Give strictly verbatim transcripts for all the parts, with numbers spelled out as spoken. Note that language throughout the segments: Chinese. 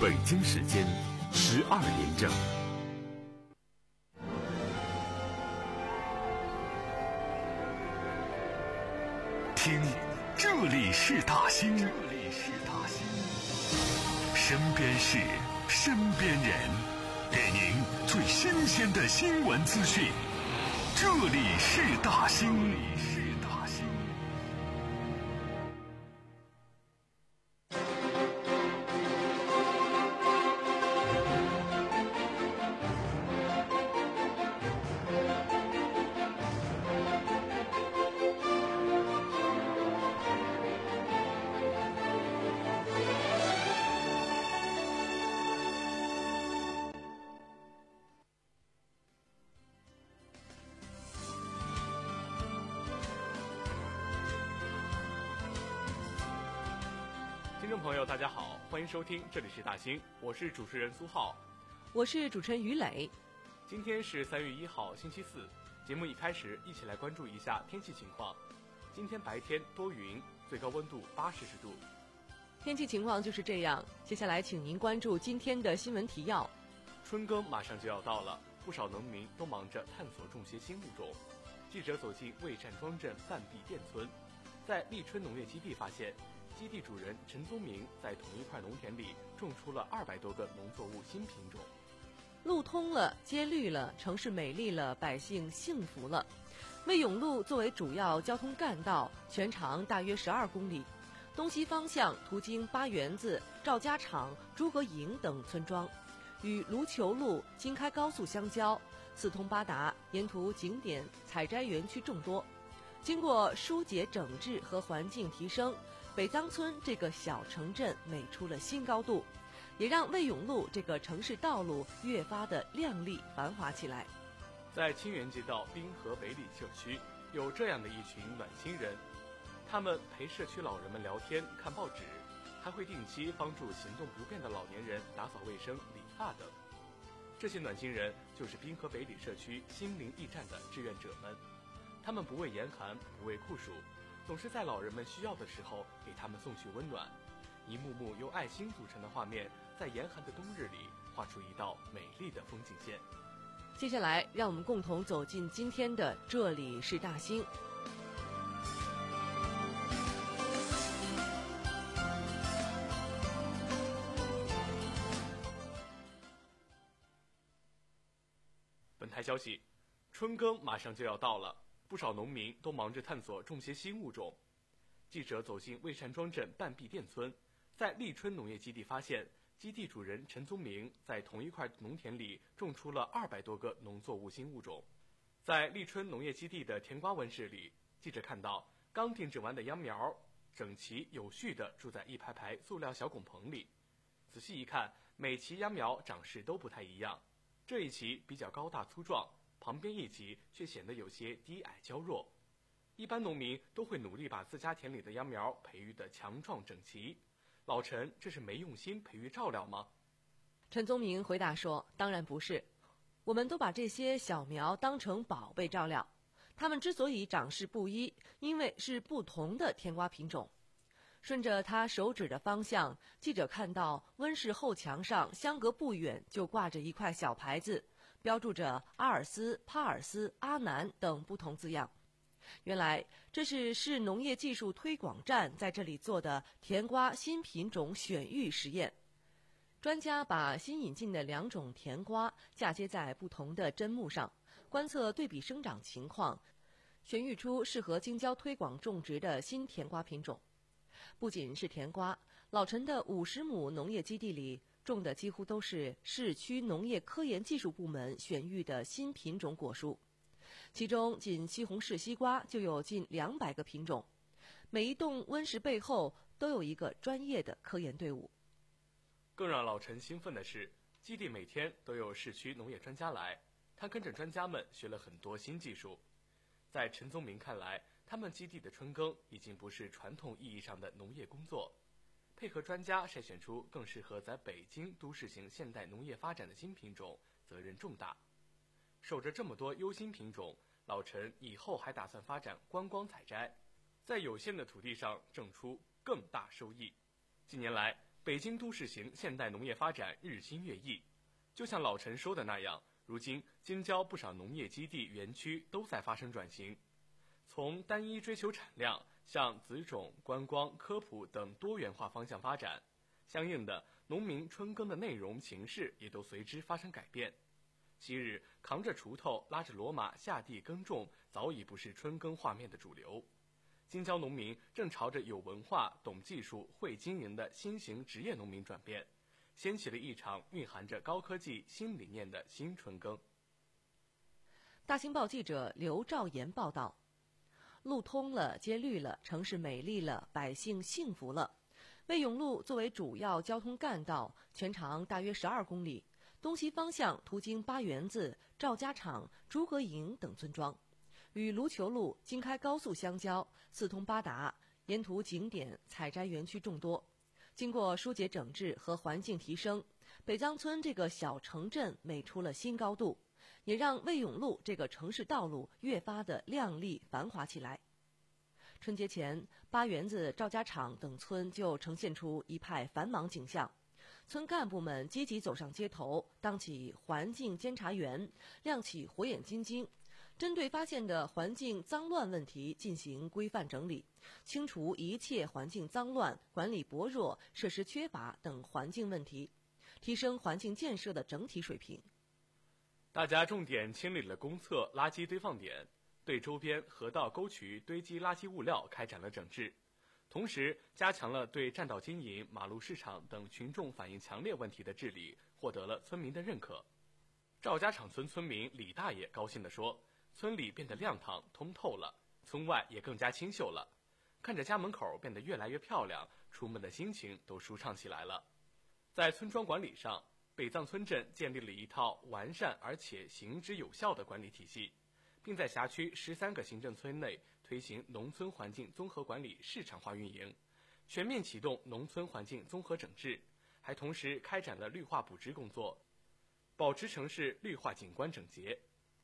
北京时间十二点整。听，这里是大兴，这里是大兴，身边事，身边人，给您最新鲜的新闻资讯。这里是大兴，这里是大兴。 听众朋友大家好，欢迎收听这里是大兴，我是主持人苏浩， 我是主持人于磊。 今天是三月一号星期四，节目一开始一起来关注一下天气情况。今天白天多云，最高温度八摄氏度。 天气情况就是这样，接下来请您关注今天的新闻提要。 春耕马上就要到了，不少农民都忙着探索种些新物种。记者走进魏站庄镇半壁店村，在立春农业基地发现基地主人陈宗明在同一块农田里种出了二百多个农作物新品种。 路通了，街绿了，城市美丽了，百姓幸福了。魏永路作为主要交通干道，全长大约十二公里，东西方向途经八园子、赵家场、诸葛营等村庄，与卢球路、京开高速相交，四通八达，沿途景点、采摘园区众多。经过疏解整治和环境提升，北张村这个小城镇美出了新高度，也让魏永路这个城市道路越发的亮丽繁华起来。 在清源街道滨河北里社区，有这样的一群暖心人，他们陪社区老人们聊天、看报纸，还会定期帮助行动不便的老年人打扫卫生、理发等。这些暖心人就是滨河北里社区心灵驿站的志愿者们，他们不畏严寒，不畏酷暑，总是在老人们需要的时候给他们送去温暖。一幕幕由爱心组成的画面，在严寒的冬日里画出一道美丽的风景线。 接下来让我们共同走进今天的这里是大兴。 本台消息，春耕马上就要到了，不少农民都忙着探索种些新物种。记者走进魏山庄镇半壁店村，在立春农业基地发现基地主人陈宗明在同一块农田里种出了二百多个农作物新物种。在立春农业基地的甜瓜温室里，记者看到刚定制完的秧苗整齐有序地住在一排排塑料小拱棚里。仔细一看，每期秧苗长势都不太一样，这一期比较高大粗壮，旁边一级却显得有些低矮娇弱。一般农民都会努力把自家田里的秧苗培育得强壮整齐，老陈这是没用心培育照料吗？ 陈宗明回答说，当然不是，我们都把这些小苗当成宝贝照料，它们之所以长势不一，因为是不同的甜瓜品种。顺着他手指的方向，记者看到温室后墙上相隔不远就挂着一块小牌子，标注着阿尔斯、帕尔斯、阿南等不同字样。原来这是市农业技术推广站在这里做的甜瓜新品种选育实验。专家把新引进的两种甜瓜嫁接在不同的砧木上，观测对比生长情况，选育出适合京郊推广种植的新甜瓜品种。不仅是甜瓜，老陈的五十亩农业基地里种的几乎都是市区农业科研技术部门选育的新品种果蔬，其中仅西红柿西瓜就有近两百个品种。每一栋温室背后都有一个专业的科研队伍。 更让老陈兴奋的是，基地每天都有市区农业专家来，他跟着专家们学了很多新技术。在陈宗明看来，他们基地的春耕已经不是传统意义上的农业工作，配合专家筛选出更适合在北京都市型现代农业发展的新品种，责任重大。守着这么多优新品种，老陈以后还打算发展观光采摘，在有限的土地上挣出更大收益。近年来， 北京都市型现代农业发展日新月异。就像老陈说的那样，如今京郊不少农业基地园区都在发生转型，从单一追求产量向子种、观光、科普等多元化方向发展，相应的农民春耕的内容形式也都随之发生改变。昔日扛着锄头拉着骡马下地耕种早已不是春耕画面的主流，京郊农民正朝着有文化、懂技术、会经营的新型职业农民转变，掀起了一场蕴含着高科技新理念的新春耕。 大新报记者刘兆岩报道，路通了，街绿了，城市美丽了，百姓幸福了。卫永路作为主要交通干道，全长大约十二公里，东西方向途经八园子、赵家场、诸葛营等村庄，与卢球路、京开高速相交，四通八达，沿途景点、采摘园区众多。经过疏解整治和环境提升，北藏村这个小城镇美出了新高度，也让卫永路这个城市道路越发的亮丽繁华起来。春节前，八园子、赵家场等村就呈现出一派繁忙景象，村干部们积极走上街头，当起环境监察员，亮起火眼金睛，针对发现的环境脏乱问题进行规范整理，清除一切环境脏乱、管理薄弱、设施缺乏等环境问题，提升环境建设的整体水平。 大家重点清理了公厕垃圾堆放点，对周边河道沟渠堆积垃圾物料开展了整治，同时加强了对占道经营、马路市场等群众反映强烈问题的治理，获得了村民的认可。赵家场村村民李大爷高兴地说，村里变得亮堂通透了，村外也更加清秀了，看着家门口变得越来越漂亮，出门的心情都舒畅起来了。在村庄管理上，北藏村镇建立了一套完善而且行之有效的管理体系，并在辖区十三个行政村内推行农村环境综合管理市场化运营，全面启动农村环境综合整治，还同时开展了绿化补植工作，保持城市绿化景观整洁。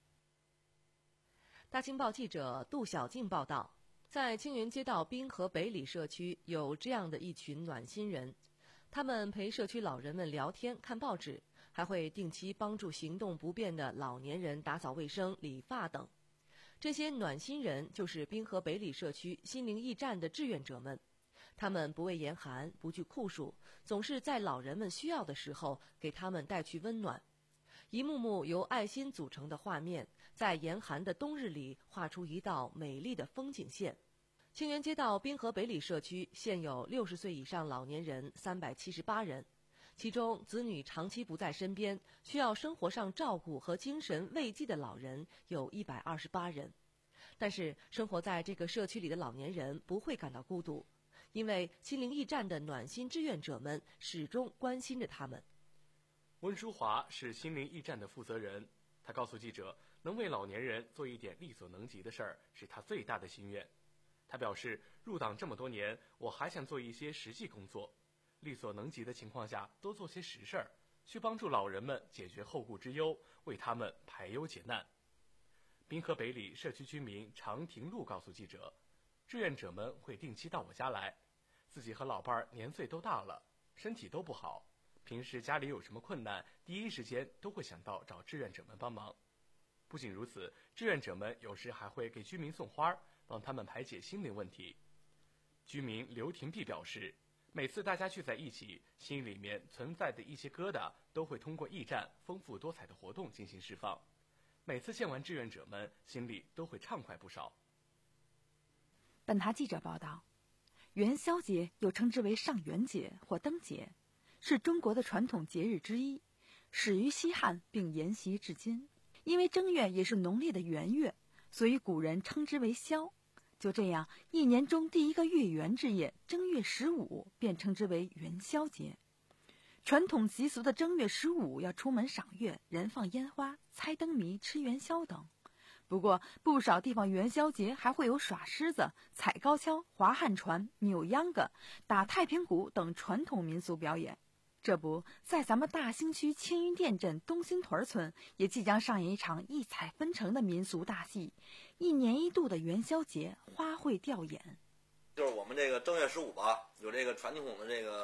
大清报记者杜小静报道，在青云街道滨河北里社区有这样的一群暖心人，他们陪社区老人们聊天、看报纸，还会定期帮助行动不便的老年人打扫卫生、理发等。这些暖心人就是滨河北里社区心灵驿站的志愿者们，他们不畏严寒，不惧酷暑，总是在老人们需要的时候给他们带去温暖。一幕幕由爱心组成的画面，在严寒的冬日里画出一道美丽的风景线。清源街道滨河北里社区现有六十岁以上老年人三百七十八人，其中子女长期不在身边，需要生活上照顾和精神慰藉的老人有一百二十八人。但是生活在这个社区里的老年人不会感到孤独，因为心灵驿站的暖心志愿者们始终关心着他们。 温淑华是心灵驿站的负责人，他告诉记者，能为老年人做一点力所能及的事儿是他最大的心愿。他表示，入党这么多年，我还想做一些实际工作，力所能及的情况下多做些实事儿，去帮助老人们解决后顾之忧，为他们排忧解难。滨河北里社区居民常廷禄告诉记者，志愿者们会定期到我家来，自己和老伴儿年岁都大了，身体都不好，平时家里有什么困难，第一时间都会想到找志愿者们帮忙。不仅如此，志愿者们有时还会给居民送花，帮他们排解心灵问题。居民刘廷碧表示，每次大家聚在一起，心里面存在的一些疙瘩都会通过驿站丰富多彩的活动进行释放。每次见完志愿者们，心里都会畅快不少。 本台记者报道，元宵节又称之为上元节或灯节，是中国的传统节日之一，始于西汉并沿袭至今。因为正月也是农历的元月，所以古人称之为宵。就这样，一年中第一个月圆之夜正月十五便称之为元宵节。传统习俗的正月十五要出门赏月、燃放烟花、猜灯谜、吃元宵等。不过不少地方元宵节还会有耍狮子、踩高跷、划旱船、扭秧歌、打太平鼓等传统民俗表演。这不，在咱们大兴区青云店镇东兴屯村也即将上演一场异彩纷呈的民俗大戏，一年一度的元宵节花卉吊演。 就是我们这个正月十五吧，有这个传统的这个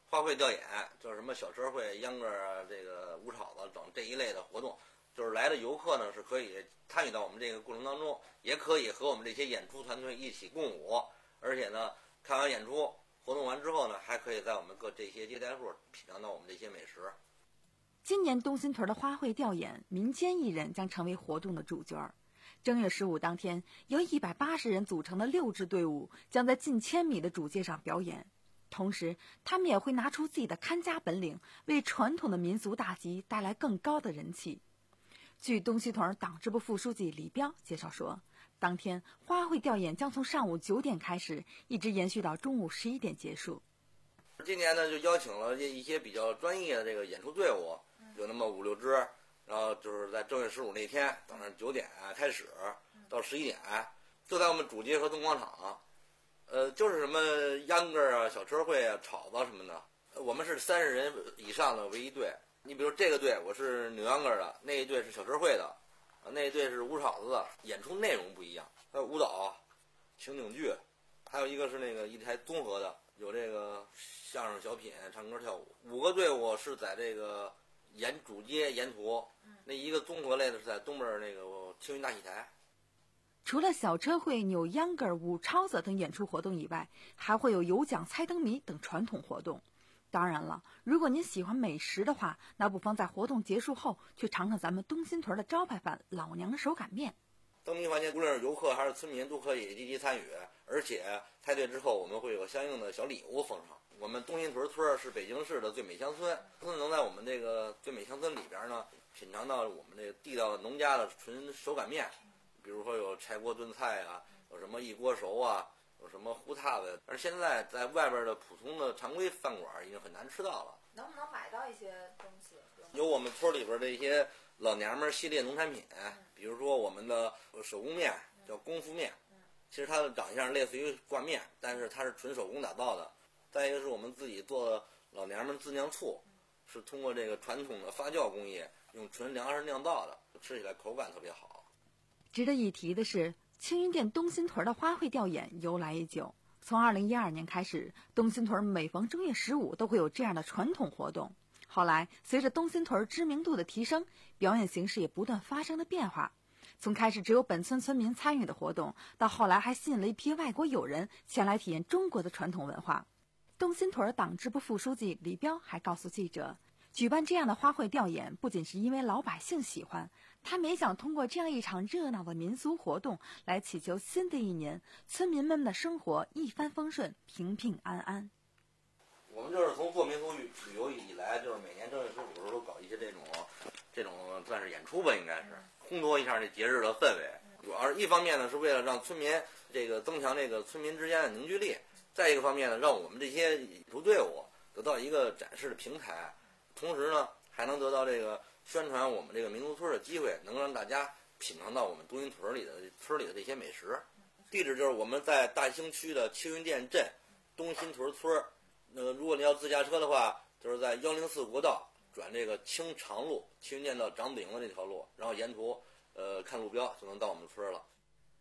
花卉调研，就是什么小车会、秧歌啊、这个舞草子等这一类的活动，就是来的游客呢是可以参与到我们这个过程当中，也可以和我们这些演出团队一起共舞，而且呢，看完演出活动完之后呢，还可以在我们各这些接待户品尝到我们这些美食。 今年东新屯的花卉调研，民间艺人将成为活动的主角。正月十五当天，由一百八十人组成的六支队伍将在近千米的主街上表演，同时他们也会拿出自己的看家本领，为传统的民俗大集带来更高的人气。据东新屯党支部副书记李彪介绍说，当天花卉调研将从上午九点开始，一直延续到中午十一点结束。 今年呢，就邀请了一些比较专业的这个演出队伍，有那么五六支，然后就是在正月十五那天早上九点开始，到十一点，就在我们主街和东广场，呃，就是什么秧歌啊、小车会啊、炒子什么的，我们是三十人以上的为一队。你比如这个队，我是扭秧歌的，那一队是小车会的，啊，那一队是舞炒子的，演出内容不一样，还有舞蹈、情景剧，还有一个是那个一台综合的，有这个相声、小品、唱歌、跳舞。五个队伍是在这个沿主街沿途，那一个综合类的是在东边那个青云大戏台。 除了小车会、扭秧歌、舞超子等演出活动以外，还会有有奖猜灯谜等传统活动。当然了，如果您喜欢美食的话，那不妨在活动结束后去尝尝咱们东新屯的招牌饭老娘手擀面。 灯谜环节，无论是游客还是村民都可以积极参与，而且猜对之后，我们会有相应的小礼物奉上。我们东新屯村是北京市的最美乡村，能在我们这个最美乡村里边呢，品尝到我们这个地道农家的纯手擀面，比如说有柴锅炖菜啊，有什么一锅熟啊，有什么糊塌子。而现在在外边的普通的常规饭馆已经很难吃到了。 能不能买到一些东西？ 有我们村里边的一些老娘们系列农产品，比如说我们的手工面叫功夫面，其实它的长相类似于挂面，但是它是纯手工打造的。再一个是我们自己做的老娘们自酿醋，是通过这个传统的发酵工艺，用纯粮食酿造的，吃起来口感特别好。 值得一提的是，青云店东新屯的花卉调研由来已久。从二零一二年开始，东新屯每逢正月十五都会有这样的传统活动。后来，随着东新屯知名度的提升，表演形式也不断发生了变化。从开始只有本村村民参与的活动，到后来还吸引了一批外国友人前来体验中国的传统文化。东新屯党支部副书记李彪还告诉记者，举办这样的花卉调研不仅是因为老百姓喜欢，他们也想通过这样一场热闹的民俗活动来祈求新的一年村民们的生活一帆风顺、平平安安。 我们就是从做民俗旅游以来，就是每年正月十五的时候都搞一些这种这种算是演出吧，应该是烘托一下这节日的氛围。主要是一方面呢，是为了让村民这个增强这个村民之间的凝聚力；再一个方面呢，让我们这些演出队伍得到一个展示的平台，同时呢，还能得到这个宣传我们这个民族村的机会，能让大家品尝到我们东新屯里的村里的这些美食。地址就是我们在大兴区的青云店镇东新屯村。那个如果你要自驾车的话，就是在幺零四国道转这个青长路，青云店到长子营的这条路，然后沿途呃看路标就能到我们村了。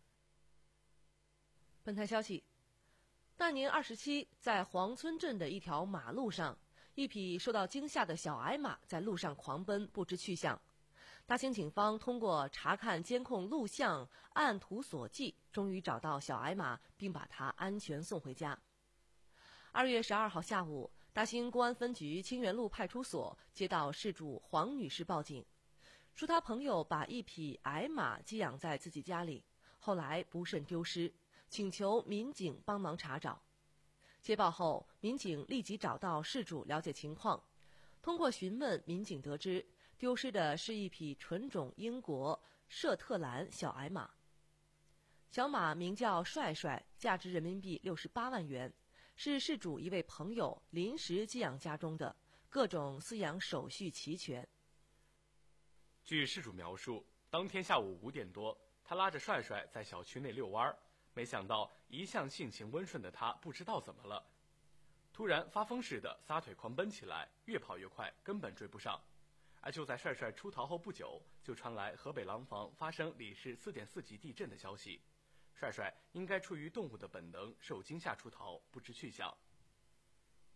本台消息，大年二十七，在黄村镇的一条马路上，一匹受到惊吓的小矮马在路上狂奔，不知去向。大兴警方通过查看监控录像，按图索骥，终于找到小矮马，并把它安全送回家。二月十二号下午，大兴公安分局清源路派出所接到事主黄女士报警，说她朋友把一匹矮马寄养在自己家里，后来不慎丢失，请求民警帮忙查找。接报后，民警立即找到事主了解情况。通过询问，民警得知丢失的是一匹纯种英国舍特兰小矮马。小马名叫帅帅，价值人民币六十八万元。是事主一位朋友临时寄养家中的，各种饲养手续齐全。 据事主描述，当天下午五点多，他拉着帅帅在小区内遛弯，没想到一向性情温顺的他不知道怎么了，突然发疯似的撒腿狂奔起来，越跑越快，根本追不上。而就在帅帅出逃后不久，就传来河北廊坊发生里氏四点四级地震的消息。帅帅应该出于动物的本能，受惊吓出逃，不知去向。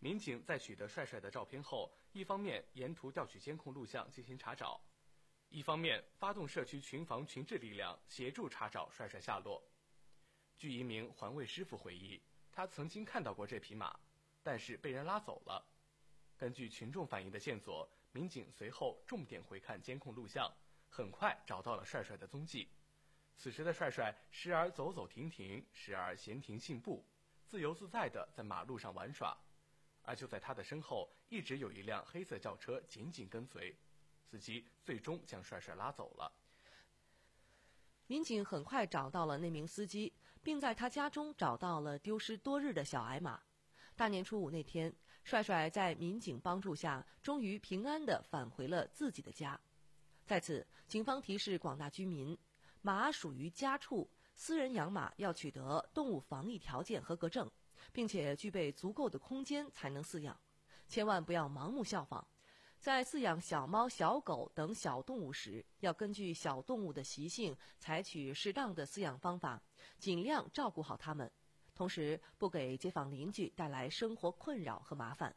民警在取得帅帅的照片后，一方面沿途调取监控录像进行查找，一方面发动社区群防群治力量协助查找帅帅下落。据一名环卫师傅回忆，他曾经看到过这匹马，但是被人拉走了。根据群众反映的线索，民警随后重点回看监控录像，很快找到了帅帅的踪迹。此时的帅帅时而走走停停，时而闲庭信步，自由自在地在马路上玩耍。而就在他的身后，一直有一辆黑色轿车紧紧跟随，司机最终将帅帅拉走了。 民警很快找到了那名司机，并在他家中找到了丢失多日的小矮马。大年初五那天，帅帅在民警帮助下，终于平安地返回了自己的家。在此，警方提示广大居民，马属于家畜，私人养马要取得动物防疫条件合格证，并且具备足够的空间才能饲养，千万不要盲目效仿。在饲养小猫、小狗等小动物时，要根据小动物的习性，采取适当的饲养方法，尽量照顾好它们，同时不给街坊邻居带来生活困扰和麻烦。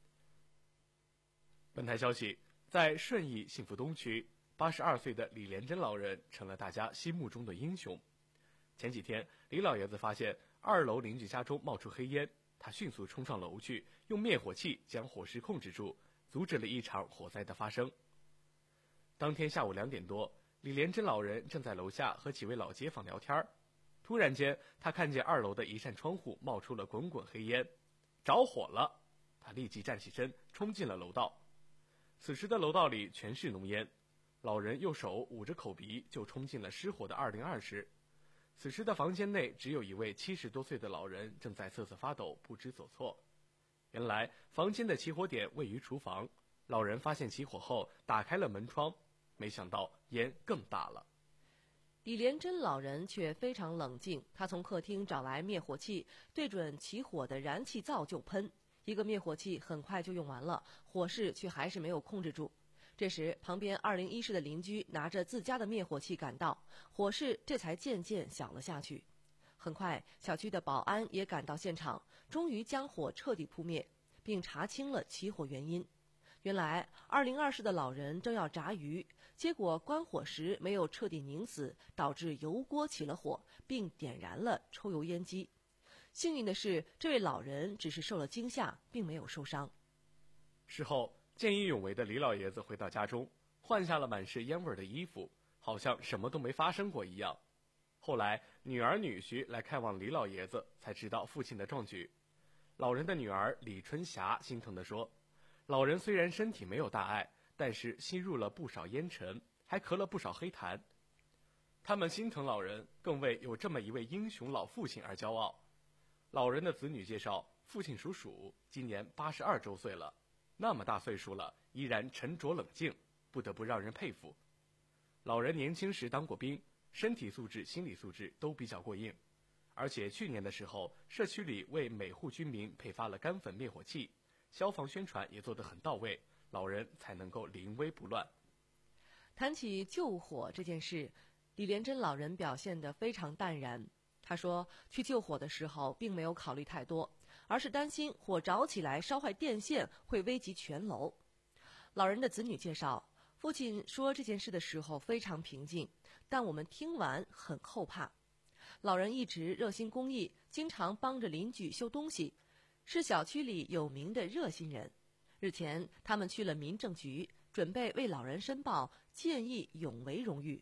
本台消息，在顺义幸福东区，八十二岁的李连珍老人成了大家心目中的英雄。前几天，李老爷子发现二楼邻居家中冒出黑烟，他迅速冲上楼去，用灭火器将火势控制住，阻止了一场火灾的发生。当天下午两点多，李连珍老人正在楼下和几位老街坊聊天，突然间，他看见二楼的一扇窗户冒出了滚滚黑烟，着火了！他立即站起身，冲进了楼道。此时的楼道里全是浓烟，老人右手捂着口鼻，就冲进了失火的二零二室。此时的房间内只有一位七十多岁的老人正在瑟瑟发抖，不知所措。原来房间的起火点位于厨房，老人发现起火后打开了门窗，没想到烟更大了。 李连珍老人却非常冷静，他从客厅找来灭火器，对准起火的燃气灶就喷。一个灭火器很快就用完了，火势却还是没有控制住。这时，旁边二零一室的邻居拿着自家的灭火器赶到，火势这才渐渐小了下去。很快，小区的保安也赶到现场，终于将火彻底扑灭，并查清了起火原因。原来，二零二室的老人正要炸鱼，结果关火时没有彻底拧死，导致油锅起了火，并点燃了抽油烟机。幸运的是，这位老人只是受了惊吓，并没有受伤。 事后，见义勇为的李老爷子回到家中，换下了满是烟味的衣服，好像什么都没发生过一样。后来，女儿女婿来看望李老爷子，才知道父亲的壮举。老人的女儿李春霞心疼地说，老人虽然身体没有大碍，但是吸入了不少烟尘，还咳了不少黑痰。他们心疼老人，更为有这么一位英雄老父亲而骄傲。老人的子女介绍，父亲属鼠，今年八十二周岁了，那么大岁数了，依然沉着冷静，不得不让人佩服。老人年轻时当过兵，身体素质、心理素质都比较过硬，而且去年的时候，社区里为每户居民配发了干粉灭火器，消防宣传也做得很到位，老人才能够临危不乱。 谈起救火这件事，李连珍老人表现得非常淡然。他说，去救火的时候并没有考虑太多，而是担心火着起来烧坏电线会危及全楼。老人的子女介绍，父亲说这件事的时候非常平静，但我们听完很后怕。老人一直热心公益，经常帮着邻居修东西，是小区里有名的热心人。日前，他们去了民政局，准备为老人申报见义勇为荣誉。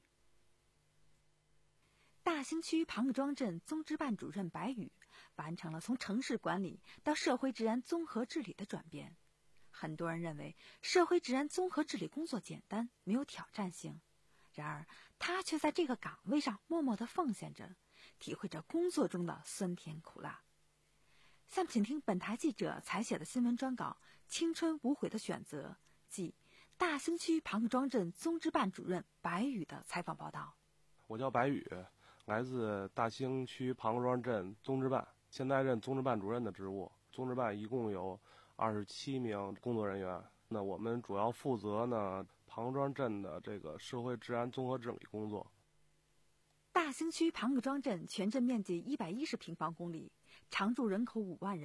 大兴区庞各庄镇综治办主任白宇完成了从城市管理到社会治安综合治理的转变。很多人认为社会治安综合治理工作简单，没有挑战性，然而他却在这个岗位上默默地奉献着，体会着工作中的酸甜苦辣。下面请听本台记者采写的新闻专稿《青春无悔的选择》，即大兴区庞各庄镇综治办主任白宇的采访报道。 我叫白宇，来自大兴区庞各庄镇综治办，现在任综治办主任的职务。综治办一共有二十七名工作人员，那我们主要负责呢庞各庄镇的这个社会治安综合治理工作。 大兴区庞各庄镇全镇面积一百一十平方公里，常住人口五万人，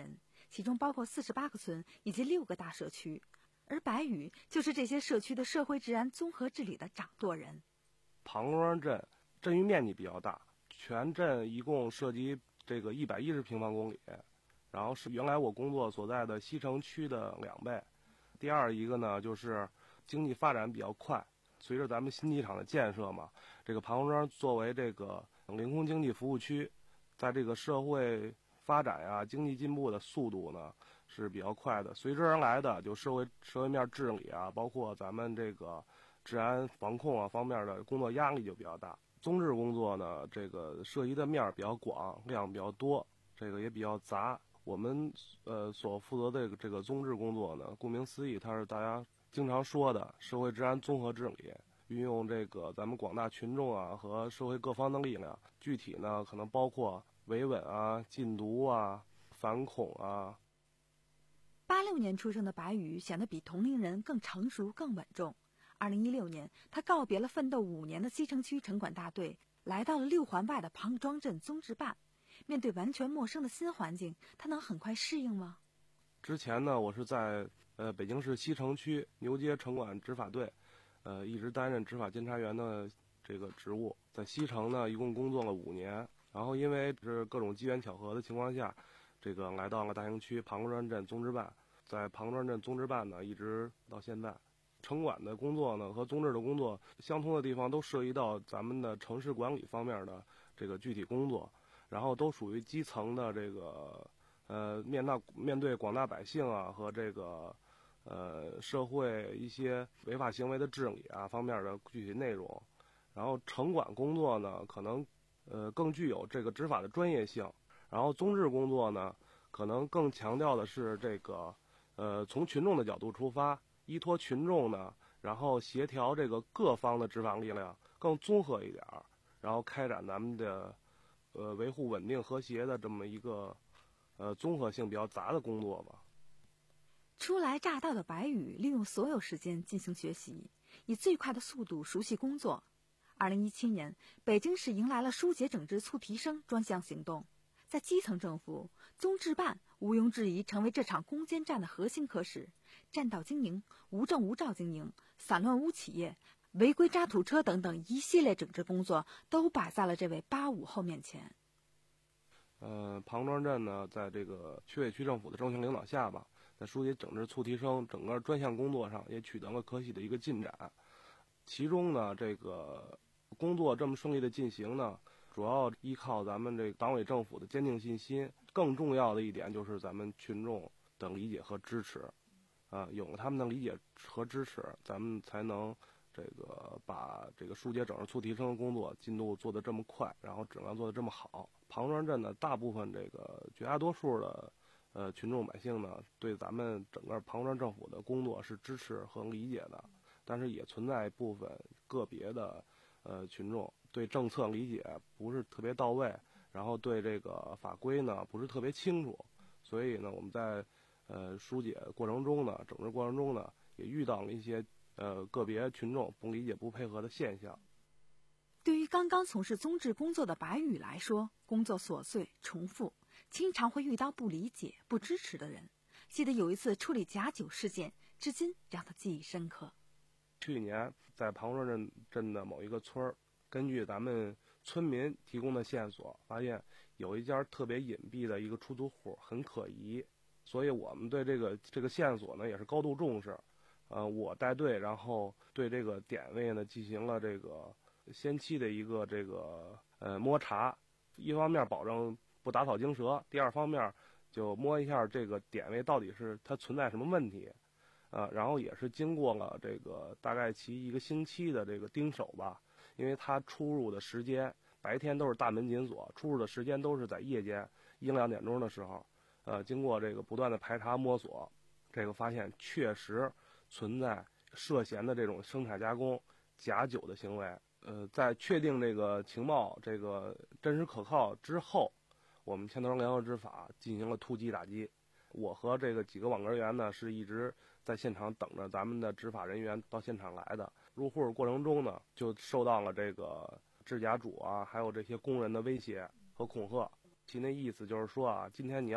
其中包括四十八个村以及六个大社区，而白宇就是这些社区的社会治安综合治理的掌舵人。 庞庄镇镇域面积比较大，全镇一共涉及这个一百一十平方公里，然后是原来我工作所在的西城区的两倍。第二一个呢，就是经济发展比较快，随着咱们新机场的建设嘛，这个庞庄作为这个领空经济服务区，在这个社会发展呀、经济进步的速度呢是比较快的，随之而来的就社会社会面治理啊，包括咱们这个治安防控啊方面的工作压力就比较大。综治工作呢，这个涉及的面比较广，量比较多，这个也比较杂。我们呃所负责的这个这个综治工作呢，顾名思义，它是大家经常说的社会治安综合治理，运用这个咱们广大群众啊和社会各方的力量，具体呢可能包括维稳啊、禁毒啊、反恐啊。 八六年出生的白宇显得比同龄人更成熟、更稳重。二零一六年，他告别了奋斗五年的西城区城管大队，来到了六环外的庞庄镇综治办。面对完全陌生的新环境，他能很快适应吗？ 之前呢，我是在呃北京市西城区牛街城管执法队，呃一直担任执法监察员的这个职务。在西城呢，一共工作了五年，然后因为是各种机缘巧合的情况下，这个来到了大兴区庞庄镇综治办。在庞庄镇综治办呢，一直到现在。城管的工作呢和综治的工作相通的地方，都涉及到咱们的城市管理方面的这个具体工作，然后都属于基层的这个呃面大面对广大百姓啊和这个呃社会一些违法行为的治理啊方面的具体内容。然后城管工作呢，可能呃更具有这个执法的专业性，然后综治工作呢，可能更强调的是这个呃从群众的角度出发。依托群众呢，然后协调这个各方的执法力量，更综合一点儿，然后开展咱们的呃维护稳定和谐的这么一个呃综合性比较杂的工作吧。 初来乍到的白宇利用所有时间进行学习，以最快的速度熟悉工作。二零一七年，北京市迎来了疏解整治促提升专项行动，在基层政府，综治办毋庸置疑成为这场攻坚战的核心科室。占道经营、无证无照经营、散乱污企业、违规渣土车等等一系列整治工作都摆在了这位八五后面前。 呃，庞庄镇呢，在这个区委区政府的重型领导下吧，在疏解整治促提升整个专项工作上也取得了可喜的一个进展。其中呢，这个工作这么顺利的进行呢，主要依靠咱们这个党委政府的坚定信心。更重要的一点就是咱们群众的理解和支持。啊，有了他们的理解和支持，咱们才能这个把这个疏解整治促提升的工作进度做得这么快，然后质量做得这么好。庞庄镇的大部分这个绝大多数的呃群众百姓呢，对咱们整个庞庄政府的工作是支持和理解的，但是也存在部分个别的呃群众对政策理解不是特别到位，然后对这个法规呢不是特别清楚，所以呢我们在呃，疏解过程中呢，整治过程中呢，也遇到了一些呃个别群众不理解、不配合的现象。 对于刚刚从事综治工作的白宇来说，工作琐碎重复，经常会遇到不理解、不支持的人。记得有一次处理假酒事件，至今让他记忆深刻。 去年在庞庄镇镇的某一个村儿，根据咱们村民提供的线索，发现有一家特别隐蔽的一个出租户，很可疑。所以我们对这个这个线索呢也是高度重视，呃，我带队，然后对这个点位呢进行了这个先期的一个这个呃摸查，一方面保证不打草惊蛇，第二方面就摸一下这个点位到底是它存在什么问题，啊、呃，然后也是经过了这个大概其一个星期的这个盯守吧，因为它出入的时间白天都是大门紧锁，出入的时间都是在夜间一两点钟的时候。呃，经过这个不断的排查摸索，这个发现确实存在涉嫌的这种生产加工假酒的行为。呃，在确定这个情报这个真实可靠之后，我们牵头联合执法进行了突击打击。我和这个几个网格员呢，是一直在现场等着咱们的执法人员到现场来的。入户过程中呢，就受到了这个制假主啊，还有这些工人的威胁和恐吓。其那意思就是说啊，今天你要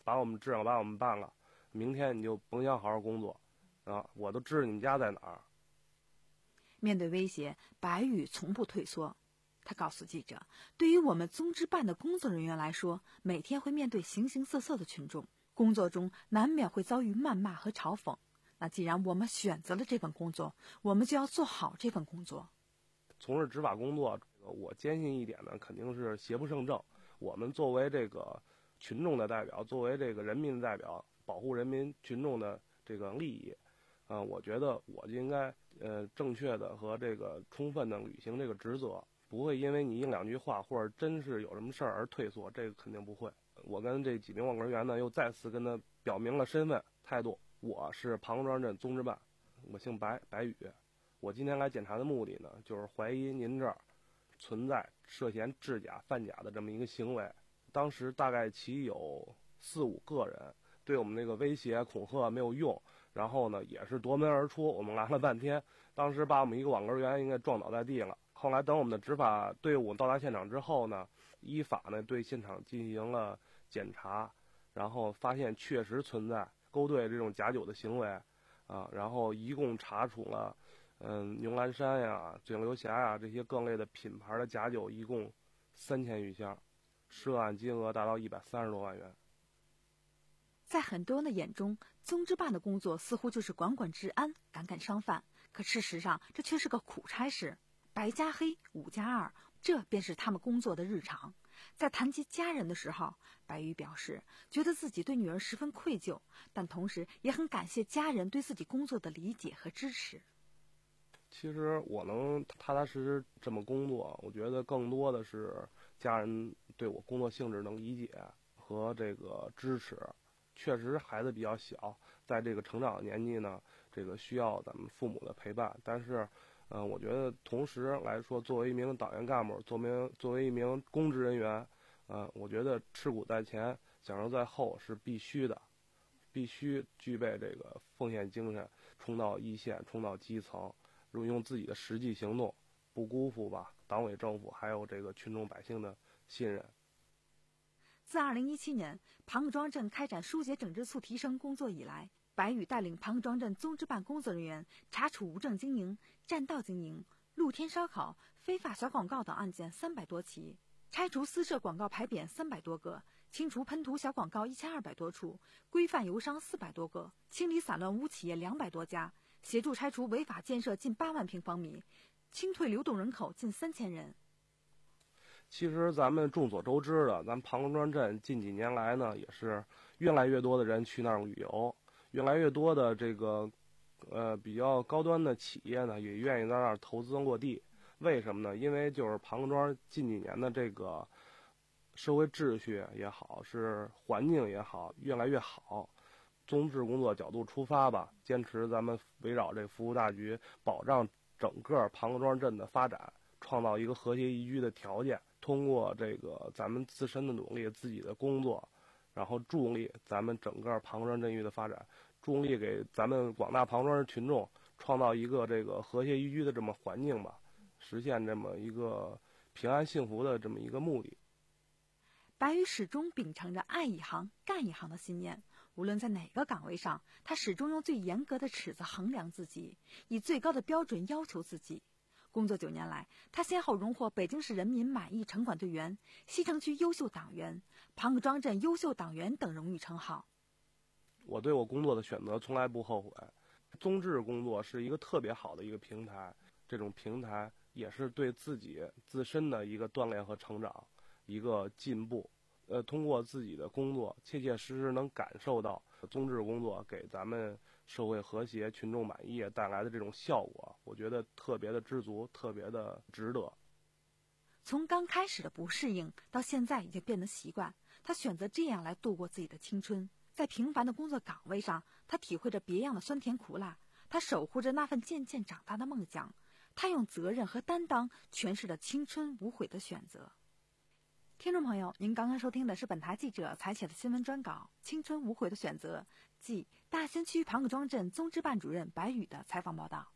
把我们治了，把我们办了，明天你就甭想好好工作啊！我都知道你们家在哪儿。 面对威胁，白宇从不退缩。他告诉记者，对于我们综支办的工作人员来说，每天会面对形形色色的群众，工作中难免会遭遇谩骂和嘲讽。那既然我们选择了这份工作，我们就要做好这份工作。 从事执法工作，我坚信一点呢，肯定是邪不胜正。我们作为这个群众的代表，作为这个人民的代表，保护人民群众的这个利益，啊、呃，我觉得我就应该呃正确的和这个充分的履行这个职责，不会因为你一两句话或者真是有什么事儿而退缩，这个肯定不会。我跟这几名网人员呢，又再次跟他表明了身份态度，我是庞庄镇综支办，我姓白，白宇。我今天来检查的目的呢，就是怀疑您这儿存在涉嫌制假贩假的这么一个行为。当时大概其有四五个人对我们那个威胁恐吓没有用，然后呢也是夺门而出，我们拦了半天，当时把我们一个网格员应该撞倒在地了。后来等我们的执法队伍到达现场之后呢，依法呢对现场进行了检查，然后发现确实存在勾兑这种假酒的行为啊，然后一共查处了嗯牛栏山呀、嘴流峡呀这些各类的品牌的假酒，一共三千余箱，涉案金额达到一百三十多万元。 在很多人的眼中，综支办的工作似乎就是管管治安、赶赶商贩，可事实上这却是个苦差事。白加黑，五加二，这便是他们工作的日常。在谈及家人的时候，白宇表示觉得自己对女儿十分愧疚，但同时也很感谢家人对自己工作的理解和支持。 其实我能踏踏实实这么工作，我觉得更多的是家人对我工作性质能理解和这个支持。确实孩子比较小，在这个成长年纪呢，这个需要咱们父母的陪伴。但是，嗯、呃，我觉得同时来说，作为一名党员干部，作为作为一名公职人员，嗯、呃，我觉得吃苦在前，享受在后是必须的，必须具备这个奉献精神，冲到一线，冲到基层，用自己的实际行动，不辜负吧党委政府还有这个群众百姓的信任。 自二零一七年庞各庄镇开展疏解整治促提升工作以来，白宇带领庞各庄镇综支办工作人员查处无证经营、占道经营、露天烧烤、非法小广告等案件三百多起，拆除私设广告牌匾三百多个，清除喷涂小广告一千二百多处，规范油商四百多个，清理散乱污企业两百多家，协助拆除违法建设近八万平方米，清退流动人口近三千人。 其实咱们众所周知的，咱庞各庄镇近几年来呢，也是越来越多的人去那儿旅游，越来越多的这个呃比较高端的企业呢，也愿意在那儿投资落地。为什么呢？因为就是庞各庄近几年的这个社会秩序也好，是环境也好，越来越好。综治工作角度出发吧，坚持咱们围绕这服务大局，保障整个庞各庄镇的发展，创造一个和谐宜居的条件。通过这个咱们自身的努力，自己的工作，然后助力咱们整个庞各庄镇域的发展，助力给咱们广大庞各庄群众创造一个这个和谐宜居的这么环境吧，实现这么一个平安幸福的这么一个目的。 白宇始终秉承着爱一行干一行的信念，无论在哪个岗位上，他始终用最严格的尺子衡量自己，以最高的标准要求自己。工作九年来，他先后荣获北京市人民满意城管队员、西城区优秀党员、庞各庄镇优秀党员等荣誉称号。 我对我工作的选择从来不后悔。综治工作是一个特别好的一个平台，这种平台也是对自己自身的一个锻炼和成长，一个进步。呃，通过自己的工作，切切实实能感受到综治工作给咱们社会和谐、群众满意带来的这种效果，我觉得特别的知足，特别的值得。 从刚开始的不适应，到现在已经变得习惯，他选择这样来度过自己的青春。在平凡的工作岗位上，他体会着别样的酸甜苦辣，他守护着那份渐渐长大的梦想，他用责任和担当诠释了青春无悔的选择。听众朋友，您刚刚收听的是本台记者采写的新闻专稿《青春无悔的选择》，即大兴区庞各庄镇综支办主任白宇的采访报道。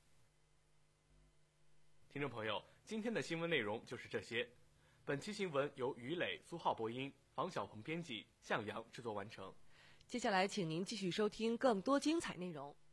听众朋友，今天的新闻内容就是这些。本期新闻由于磊、苏浩播音，房小鹏编辑，向阳制作完成。 接下来，请您继续收听更多精彩内容。